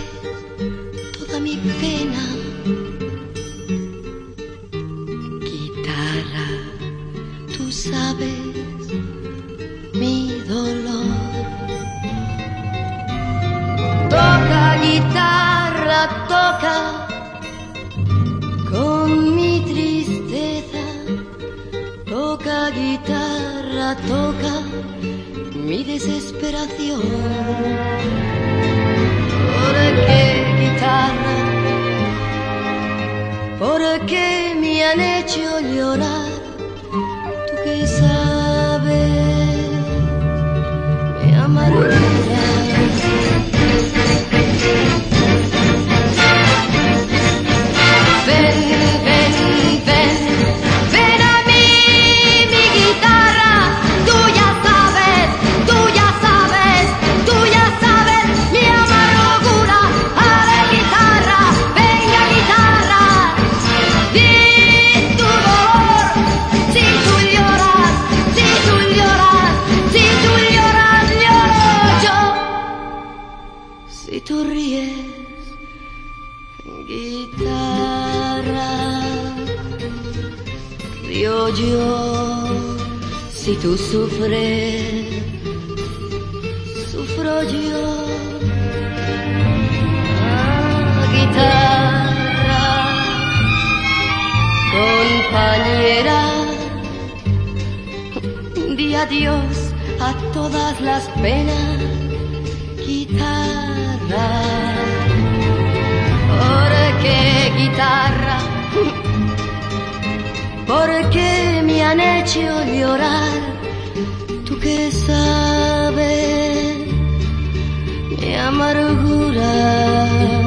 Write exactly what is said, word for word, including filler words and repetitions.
toda mi pena. Guitarra, tú sabes mi dolor. Toca guitarra, toca con mi tristeza. Toca guitarra, toca mi desesperación. ¿Por qué guitarra? ¿Por qué me han hecho llorar? Tú que sabes, me amarguras. Ven, ven, ven, ven a mí, mi guitarra. Tú ya sabes, tú ya sabes, tú ya sabes mi amargura. A ver, guitarra, venga, guitarra. Di tu dolor, si tú lloras, si tú lloras, si tú lloras, lloro yo. Si tú ríes, guitarra, río yo. Si tú sufres, sufro yo. Ah, guitarra, compañera, di adiós a todas las penas. Guitarra, ¿por qué guitarra? ¿Por qué me han hecho llorar? Tú que sabes mi amargura.